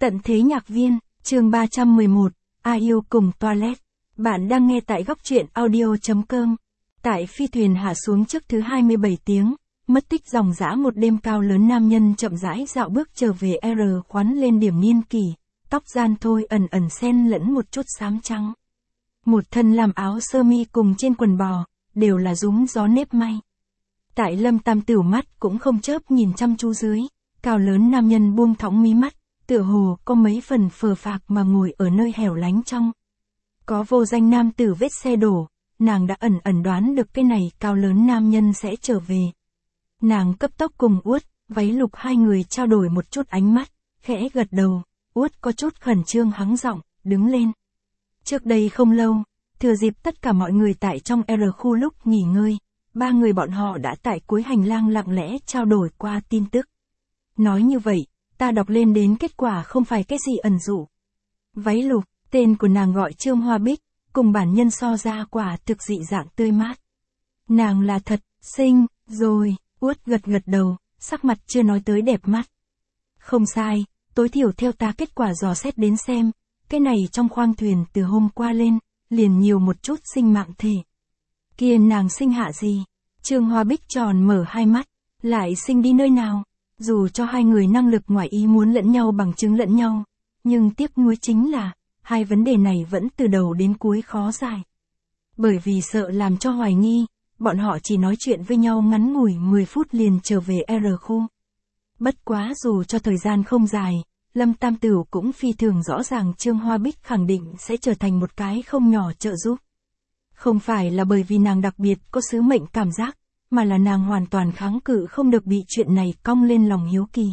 Tận thế nhạc viên, chương 311, IU cùng toilet. Bạn đang nghe tại góc truyện audio.com. Tại phi thuyền hạ xuống trước thứ 27 tiếng, mất tích dòng dã một đêm, cao lớn nam nhân chậm rãi dạo bước trở về khoắn lên điểm niên kỷ, tóc gian thôi ẩn ẩn xen lẫn một chút xám trắng. Một thân làm áo sơ mi cùng trên quần bò, đều là rúng gió nếp may. Tại Lâm Tam Tửu mắt cũng không chớp nhìn chăm chú dưới, cao lớn nam nhân buông thõng mí mắt, tựa hồ có mấy phần phờ phạc mà ngồi ở nơi hẻo lánh trong. Có vô danh nam tử vết xe đổ, nàng đã ẩn ẩn đoán được cái này cao lớn nam nhân sẽ trở về. Nàng cấp tốc cùng Uất, váy lục hai người trao đổi một chút ánh mắt, khẽ gật đầu, Uất có chút khẩn trương hắng giọng, đứng lên. Trước đây không lâu, thừa dịp tất cả mọi người tại trong khu lúc nghỉ ngơi, ba người bọn họ đã tại cuối hành lang lặng lẽ trao đổi qua tin tức. Nói như vậy, ta đọc lên đến kết quả không phải cái gì ẩn dụ. Váy lục, tên của nàng gọi Trương Hoa Bích, cùng bản nhân so ra quả thực dị dạng tươi mát. Nàng là thật, xinh, rồi, Uất gật gật đầu, sắc mặt chưa nói tới đẹp mắt. Không sai, tối thiểu theo ta kết quả dò xét đến xem, cái này trong khoang thuyền từ hôm qua lên, liền nhiều một chút sinh mạng thể. Kia nàng sinh hạ gì? Trương Hoa Bích tròn mở hai mắt, lại sinh đi nơi nào? Dù cho hai người năng lực ngoài ý muốn lẫn nhau bằng chứng lẫn nhau, nhưng tiếc nuối chính là, hai vấn đề này vẫn từ đầu đến cuối khó giải. Bởi vì sợ làm cho hoài nghi, bọn họ chỉ nói chuyện với nhau ngắn ngủi 10 phút liền trở về khu. Bất quá dù cho thời gian không dài, Lâm Tam Tửu cũng phi thường rõ ràng Trương Hoa Bích khẳng định sẽ trở thành một cái không nhỏ trợ giúp. Không phải là bởi vì nàng đặc biệt có sứ mệnh cảm giác, mà là nàng hoàn toàn kháng cự không được bị chuyện này cong lên lòng hiếu kỳ.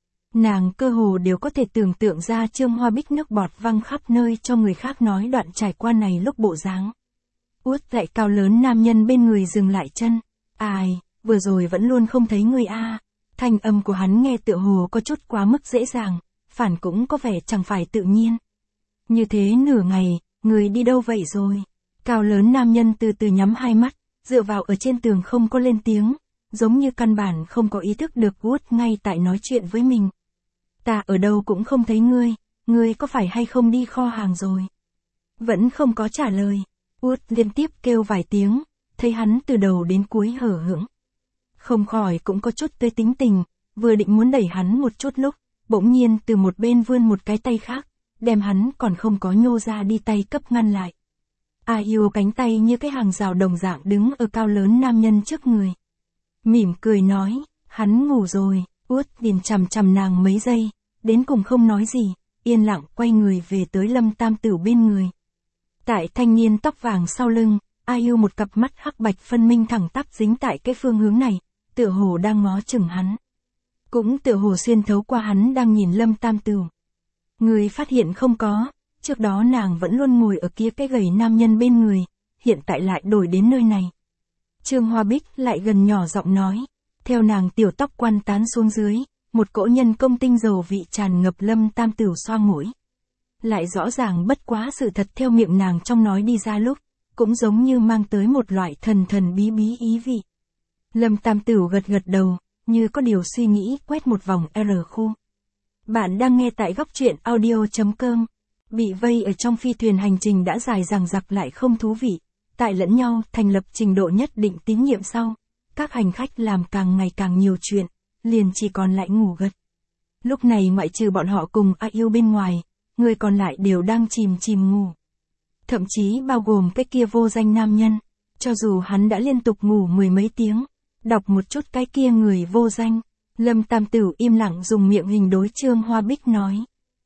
Nàng cơ hồ đều có thể tưởng tượng ra Trương Hoa Bích nước bọt văng khắp nơi cho người khác nói đoạn trải qua này lúc bộ dáng. Uất lại cao lớn nam nhân bên người dừng lại chân. Ai, vừa rồi vẫn luôn không thấy người a. Thanh âm của hắn nghe tựa hồ có chút quá mức dễ dàng, phản cũng có vẻ chẳng phải tự nhiên. Như thế nửa ngày, người đi đâu vậy rồi? Cao lớn nam nhân từ từ nhắm hai mắt, dựa vào ở trên tường không có lên tiếng, giống như căn bản không có ý thức được Uất ngay tại nói chuyện với mình. Ta ở đâu cũng không thấy ngươi có phải hay không đi kho hàng rồi? Vẫn không có trả lời, Uất liên tiếp kêu vài tiếng, thấy hắn từ đầu đến cuối hở hững. Không khỏi cũng có chút tươi tính tình, vừa định muốn đẩy hắn một chút lúc, bỗng nhiên từ một bên vươn một cái tay khác, đem hắn còn không có nhô ra đi tay cấp ngăn lại. IU cánh tay như cái hàng rào đồng dạng đứng ở cao lớn nam nhân trước người. Mỉm cười nói, hắn ngủ rồi, Uất nhìn chằm chằm nàng mấy giây, đến cùng không nói gì, yên lặng quay người về tới Lâm Tam Tửu bên người. Tại thanh niên tóc vàng sau lưng, IU một cặp mắt hắc bạch phân minh thẳng tắp dính tại cái phương hướng này, tựa hồ đang ngó chừng hắn. Cũng tựa hồ xuyên thấu qua hắn đang nhìn Lâm Tam Tửu. Người phát hiện không có, trước đó nàng vẫn luôn ngồi ở kia cái gầy nam nhân bên người, hiện tại lại đổi đến nơi này. Trương Hoa Bích lại gần nhỏ giọng nói, theo nàng tiểu tóc quăn tán xuống dưới, một cỗ nhân công tinh dầu vị tràn ngập Lâm Tam Tửu xoa mũi. Lại rõ ràng bất quá sự thật theo miệng nàng trong nói đi ra lúc, cũng giống như mang tới một loại thần thần bí bí ý vị. Lâm Tam Tửu gật gật đầu, như có điều suy nghĩ quét một vòng khu. Bạn đang nghe tại góc truyện audio.com. Bị vây ở trong phi thuyền hành trình đã dài dằng dặc lại không thú vị, tại lẫn nhau thành lập trình độ nhất định tín nhiệm sau, các hành khách làm càng ngày càng nhiều chuyện, liền chỉ còn lại ngủ gật. Lúc này ngoại trừ bọn họ cùng IU bên ngoài, người còn lại đều đang chìm ngủ. Thậm chí bao gồm cái kia vô danh nam nhân, cho dù hắn đã liên tục ngủ mười mấy tiếng, đọc một chút cái kia người vô danh, Lâm Tam Tửu im lặng dùng miệng hình đối Trương Hoa Bích nói.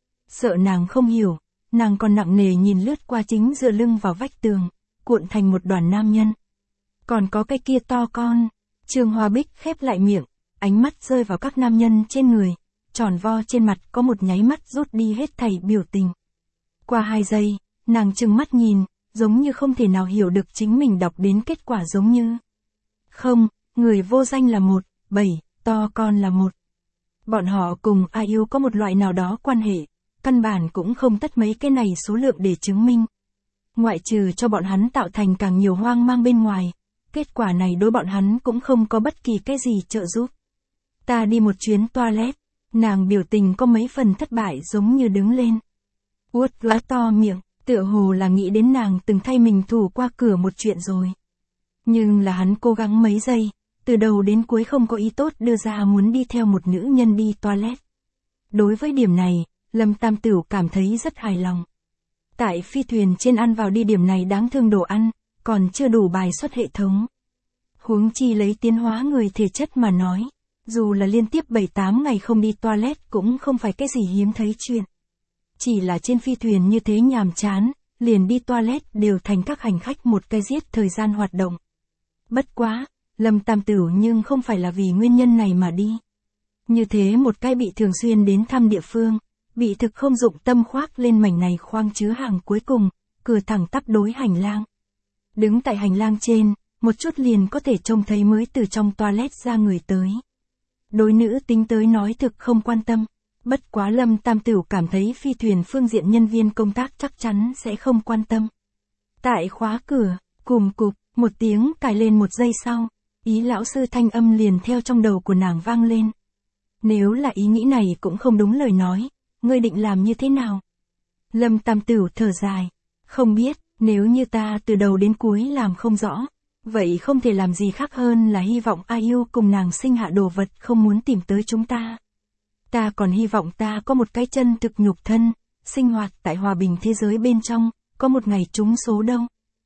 Sợ nàng không hiểu, nàng còn nặng nề nhìn lướt qua chính dựa lưng vào vách tường, cuộn thành một đoàn nam nhân. Còn có cái kia to con, Trương Hoa Bích khép lại miệng, ánh mắt rơi vào các nam nhân trên người, tròn vo trên mặt có một nháy mắt rút đi hết thảy biểu tình. Qua 2 giây, nàng trừng mắt nhìn, giống như không thể nào hiểu được chính mình đọc đến kết quả giống như. Không, người vô danh là 1, 7, to con là 1. Bọn họ cùng IU có một loại nào đó quan hệ, căn bản cũng không tất mấy cái này số lượng để chứng minh. Ngoại trừ cho bọn hắn tạo thành càng nhiều hoang mang bên ngoài, kết quả này đối bọn hắn cũng không có bất kỳ cái gì trợ giúp. Ta đi một chuyến toilet, Nàng biểu tình có mấy phần thất bại giống như đứng lên. Uất gã to miệng, tựa hồ là nghĩ đến nàng từng thay mình thủ qua cửa một chuyện rồi. Nhưng là hắn cố gắng mấy giây, từ đầu đến cuối không có ý tốt đưa ra muốn đi theo một nữ nhân đi toilet. Đối với điểm này, Lâm Tam Tửu cảm thấy rất hài lòng. Tại phi thuyền trên ăn vào đi điểm này đáng thương đồ ăn, còn chưa đủ bài xuất hệ thống. Huống chi lấy tiến hóa người thể chất mà nói, dù là liên tiếp 7-8 ngày không đi toilet cũng không phải cái gì hiếm thấy chuyện. Chỉ là trên phi thuyền như thế nhàm chán, liền đi toilet đều thành các hành khách một cái giết thời gian hoạt động. Bất quá, Lâm Tam Tửu nhưng không phải là vì nguyên nhân này mà đi. Như thế một cái bị thường xuyên đến thăm địa phương, bị thực không dụng tâm khoác lên mảnh này khoang chứa hàng cuối cùng, cửa thẳng tắp đối hành lang. Đứng tại hành lang trên, một chút liền có thể trông thấy mới từ trong toilet ra người tới. Đối nữ tính tới nói thực không quan tâm, bất quá Lâm Tam Tửu cảm thấy phi thuyền phương diện nhân viên công tác chắc chắn sẽ không quan tâm. Tại khóa cửa, cùm cụp, một tiếng cài lên một giây sau, Ý lão sư thanh âm liền theo trong đầu của nàng vang lên. Nếu là ý nghĩ này cũng không đúng lời nói, ngươi định làm như thế nào? Lâm Tam Tửu thở dài, không biết, nếu như ta từ đầu đến cuối làm không rõ, vậy không thể làm gì khác hơn là hy vọng IU cùng nàng sinh hạ đồ vật không muốn tìm tới chúng ta. Ta còn hy vọng ta có một cái chân thực nhục thân, sinh hoạt tại hòa bình thế giới bên trong, có một ngày trúng số đâu.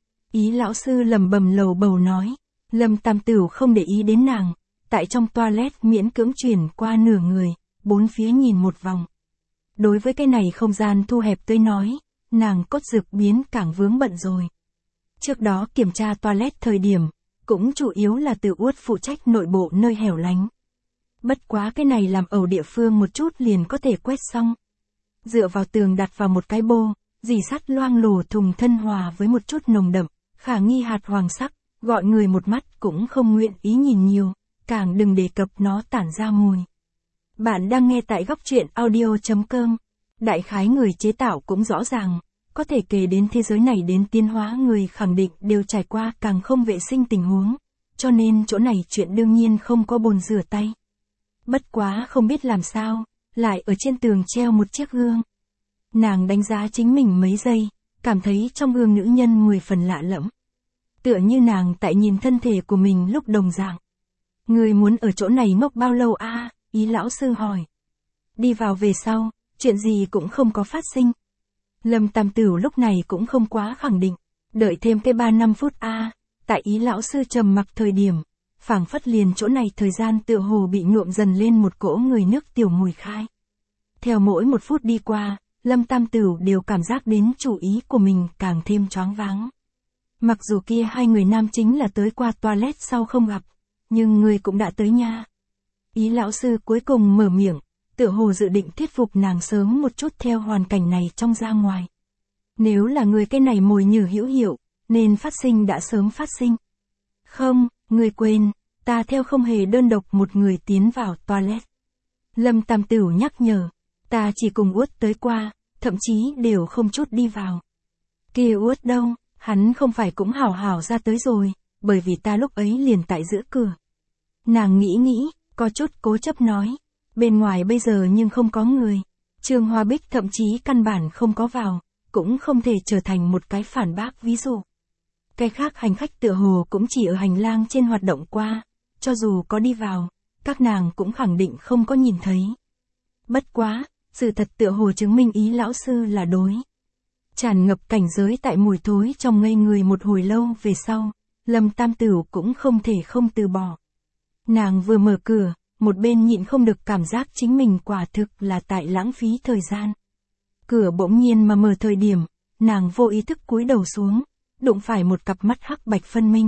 Ý lão sư lẩm bẩm lầu bầu nói, Lâm Tam Tửu không để ý đến nàng, tại trong toilet miễn cưỡng chuyển qua nửa người, bốn phía nhìn một vòng. Đối với cái này không gian thu hẹp tới nói, nàng cốt dược biến càng vướng bận rồi. Trước đó kiểm tra toilet thời điểm, cũng chủ yếu là Từ Uất phụ trách nội bộ nơi hẻo lánh. Bất quá cái này làm ẩu địa phương một chút liền có thể quét xong. Dựa vào tường đặt vào một cái bô, dì sắt loang lổ thùng thân hòa với một chút nồng đậm, khả nghi hạt hoàng sắc, gọi người một mắt cũng không nguyện ý nhìn nhiều, càng đừng đề cập nó tản ra mùi. Bạn đang nghe tại góc truyện audio.com. Đại khái người chế tạo cũng rõ ràng, có thể kể đến thế giới này đến tiến hóa người khẳng định đều trải qua càng không vệ sinh tình huống, cho nên chỗ này chuyện đương nhiên không có bồn rửa tay. Bất quá không biết làm sao, lại ở trên tường treo một chiếc gương. Nàng đánh giá chính mình mấy giây, cảm thấy trong gương nữ nhân 10 phần lạ lẫm. Tựa như nàng tại nhìn thân thể của mình lúc đồng dạng. Người muốn ở chỗ này ngốc bao lâu a? Ý lão sư hỏi. Đi vào về sau, chuyện gì cũng không có phát sinh. Lâm Tam Tửu lúc này cũng không quá khẳng định, đợi thêm cái 3-5 phút a. Tại ý lão sư trầm mặc thời điểm, phảng phất liền chỗ này thời gian tựa hồ bị nhuộm dần lên một cỗ người nước tiểu mùi khai. Theo mỗi một phút đi qua, Lâm Tam Tửu đều cảm giác đến chủ ý của mình càng thêm choáng váng. Mặc dù kia hai người nam chính là tới qua toilet sau không gặp, nhưng người cũng đã tới nha. Ý lão sư cuối cùng mở miệng, tựa hồ dự định thuyết phục nàng sớm một chút theo hoàn cảnh này trong ra ngoài. Nếu là người cái này mồi nhử hữu hiệu, nên phát sinh đã sớm phát sinh. Không, người quên, ta theo không hề đơn độc một người tiến vào toilet. Lâm Tam Tửu nhắc nhở, ta chỉ cùng Uất tới qua, thậm chí đều không chút đi vào. Kia Uất đâu, hắn không phải cũng hảo hảo ra tới rồi, bởi vì ta lúc ấy liền tại giữa cửa. Nàng nghĩ, có chút cố chấp nói, bên ngoài bây giờ nhưng không có người. Trương Hoa Bích thậm chí căn bản không có vào, cũng không thể trở thành một cái phản bác ví dụ. Cái khác hành khách tựa hồ cũng chỉ ở hành lang trên hoạt động qua, cho dù có đi vào, các nàng cũng khẳng định không có nhìn thấy. Bất quá, sự thật tựa hồ chứng minh ý lão sư là đối. Tràn ngập cảnh giới tại mùi thối trong ngây người một hồi lâu về sau, Lâm Tam Tửu cũng không thể không từ bỏ. Nàng vừa mở cửa, một bên nhịn không được cảm giác chính mình quả thực là tại lãng phí thời gian. Cửa bỗng nhiên mà mở thời điểm, nàng vô ý thức cúi đầu xuống, đụng phải một cặp mắt hắc bạch phân minh.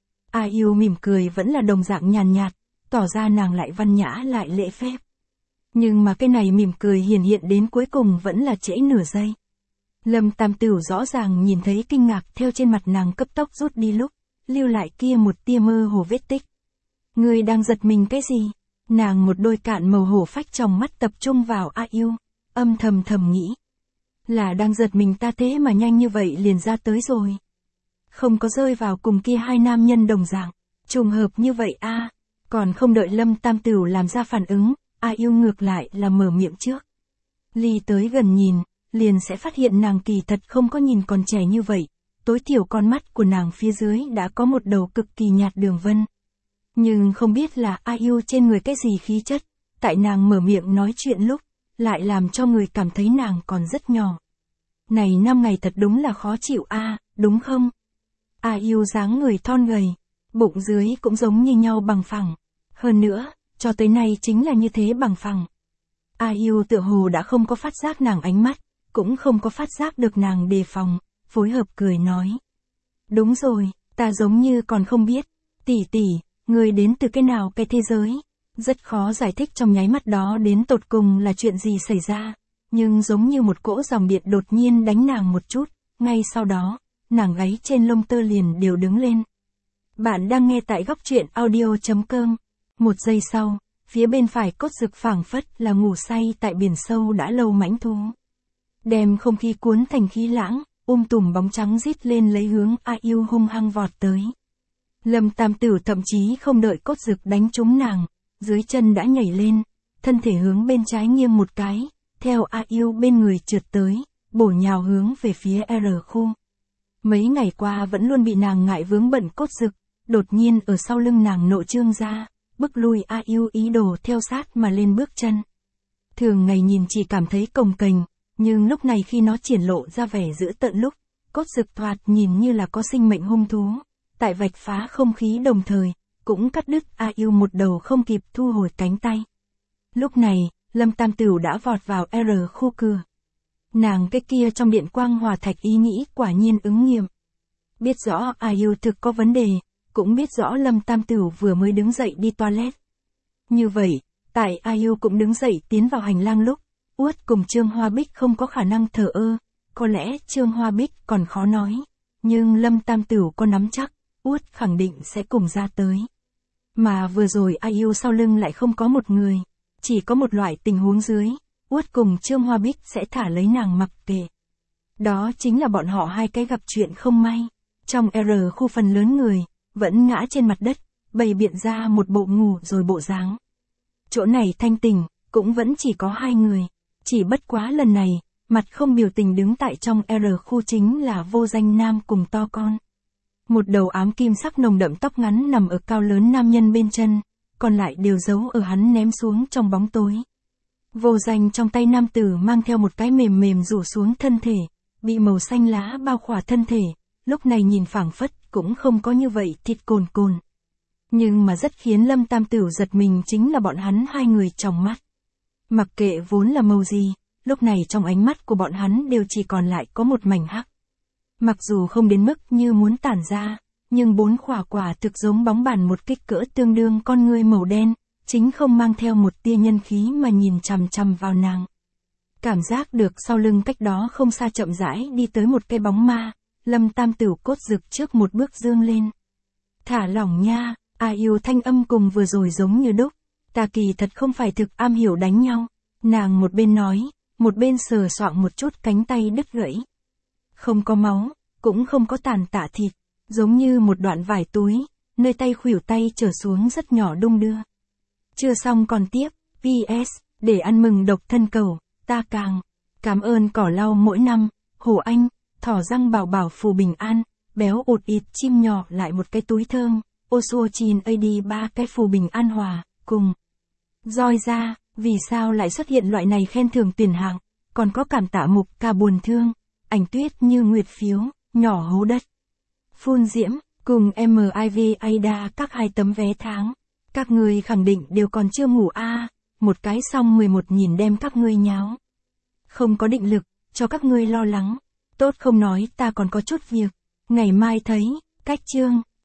IU mỉm cười vẫn là đồng dạng nhàn nhạt, tỏ ra nàng lại văn nhã lại lễ phép. Nhưng mà cái này mỉm cười hiển hiện đến cuối cùng vẫn là trễ nửa giây. Lâm Tam Tửu rõ ràng nhìn thấy kinh ngạc theo trên mặt nàng cấp tốc rút đi lúc, lưu lại kia một tia mơ hồ vết tích. Người đang giật mình cái gì? Nàng một đôi cạn màu hổ phách trong mắt tập trung vào IU, âm thầm nghĩ. Là đang giật mình ta thế mà nhanh như vậy liền ra tới rồi. Không có rơi vào cùng kia hai nam nhân đồng dạng, trùng hợp như vậy a. Còn không đợi Lâm Tam Tửu làm ra phản ứng, IU ngược lại là mở miệng trước. Ly tới gần nhìn, liền sẽ phát hiện nàng kỳ thật không có nhìn còn trẻ như vậy, tối thiểu con mắt của nàng phía dưới đã có một đầu cực kỳ nhạt đường vân. Nhưng không biết là IU trên người cái gì khí chất, tại nàng mở miệng nói chuyện lúc, lại làm cho người cảm thấy nàng còn rất nhỏ. Này 5 ngày thật đúng là khó chịu đúng không? IU dáng người thon gầy, bụng dưới cũng giống như nhau bằng phẳng. Hơn nữa, cho tới nay chính là như thế bằng phẳng. IU tựa hồ đã không có phát giác nàng ánh mắt, cũng không có phát giác được nàng đề phòng, phối hợp cười nói. Đúng rồi, ta giống như còn không biết, tỷ tỷ, người đến từ cái nào cái thế giới. Rất khó giải thích trong nháy mắt đó đến tột cùng là chuyện gì xảy ra, nhưng giống như một cỗ dòng điện đột nhiên đánh nàng một chút, ngay sau đó, nàng gáy trên lông tơ liền đều đứng lên. Bạn đang nghe tại góc truyện audio.com. Một giây sau, phía bên phải Cốt Dực phảng phất là ngủ say tại biển sâu đã lâu mãnh thú. Đem không khí cuốn thành khí lãng, tùm bóng trắng rít lên lấy hướng IU hung hăng vọt tới. Lâm Tam Tử thậm chí không đợi Cốt Dực đánh trúng nàng, dưới chân đã nhảy lên, thân thể hướng bên trái nghiêng một cái, theo IU bên người trượt tới, bổ nhào hướng về phía R khu. Mấy ngày qua vẫn luôn bị nàng ngại vướng bận Cốt Dực, đột nhiên ở sau lưng nàng nộ trương ra, bức lui IU ý đồ theo sát mà lên bước chân. Thường ngày nhìn chỉ cảm thấy cồng kềnh, nhưng lúc này khi nó triển lộ ra vẻ dữ tợn lúc, Cốt Dực thoạt nhìn như là có sinh mệnh hung thú, tại vạch phá không khí đồng thời, cũng cắt đứt IU một đầu không kịp thu hồi cánh tay. Lúc này, Lâm Tam Tửu đã vọt vào R khu cửa. Nàng cái kia trong điện quang hòa thạch ý nghĩ quả nhiên ứng nghiệm. Biết rõ IU thực có vấn đề, cũng biết rõ Lâm Tam Tửu vừa mới đứng dậy đi toilet. Như vậy, tại IU cũng đứng dậy tiến vào hành lang lúc, Uất cùng Trương Hoa Bích không có khả năng thờ ơ, có lẽ Trương Hoa Bích còn khó nói, nhưng Lâm Tam Tửu có nắm chắc, Uất khẳng định sẽ cùng ra tới. Mà vừa rồi IU sau lưng lại không có một người, chỉ có một loại tình huống dưới, Uất cùng Trương Hoa Bích sẽ thả lấy nàng mặc kệ. Đó chính là bọn họ hai cái gặp chuyện không may. Trong R khu phần lớn người, vẫn ngã trên mặt đất, bày biện ra một bộ ngủ rồi bộ dáng. Chỗ này thanh tỉnh, cũng vẫn chỉ có hai người. Chỉ bất quá lần này, mặt không biểu tình đứng tại trong R khu chính là Vô Danh Nam cùng to con. Một đầu ám kim sắc nồng đậm tóc ngắn nằm ở cao lớn nam nhân bên chân, còn lại đều giấu ở hắn ném xuống trong bóng tối. Vô Danh trong tay nam tử mang theo một cái mềm mềm rủ xuống thân thể, bị màu xanh lá bao khỏa thân thể, lúc này nhìn phảng phất cũng không có như vậy thịt cồn cồn. Nhưng mà rất khiến Lâm Tam Tửu giật mình chính là bọn hắn hai người trong mắt. Mặc kệ vốn là màu gì, lúc này trong ánh mắt của bọn hắn đều chỉ còn lại có một mảnh hắc. Mặc dù không đến mức như muốn tản ra, nhưng bốn quả thực giống bóng bàn một kích cỡ tương đương con ngươi màu đen, chính không mang theo một tia nhân khí mà nhìn chằm chằm vào nàng. Cảm giác được sau lưng cách đó không xa chậm rãi đi tới một cái bóng ma, Lâm Tam Tửu Cốt Dực trước một bước dương lên. Thả lỏng nha, IU thanh âm cùng vừa rồi giống như đúc, ta kỳ thật không phải thực am hiểu đánh nhau, nàng một bên nói, một bên sờ soạng một chút cánh tay đứt gãy. Không có máu, cũng không có tàn tạ thịt, giống như một đoạn vải túi, nơi tay khuỷu tay trở xuống rất nhỏ đung đưa. Chưa xong còn tiếp, PS, để ăn mừng độc thân cầu, ta càng cảm ơn cỏ lau mỗi năm, Hồ Anh, thỏ răng bảo bảo phù bình an, béo ụt ịt chim nhỏ lại một cái túi thơm, Osuochin AD 3 cái phù bình an hòa, cùng. Roi ra, vì sao lại xuất hiện loại này khen thưởng tiền hạng, còn có cảm tạ mục ca buồn thương, ảnh tuyết như nguyệt phiếu, nhỏ hố đất. Phun Diễm, cùng MIV Ada các 2 tấm vé tháng. Các ngươi khẳng định đều còn chưa ngủ một cái xong 11 nhìn đem các ngươi nháo. Không có định lực, cho các ngươi lo lắng. Tốt không nói ta còn có chút việc. Ngày mai thấy, cách chương.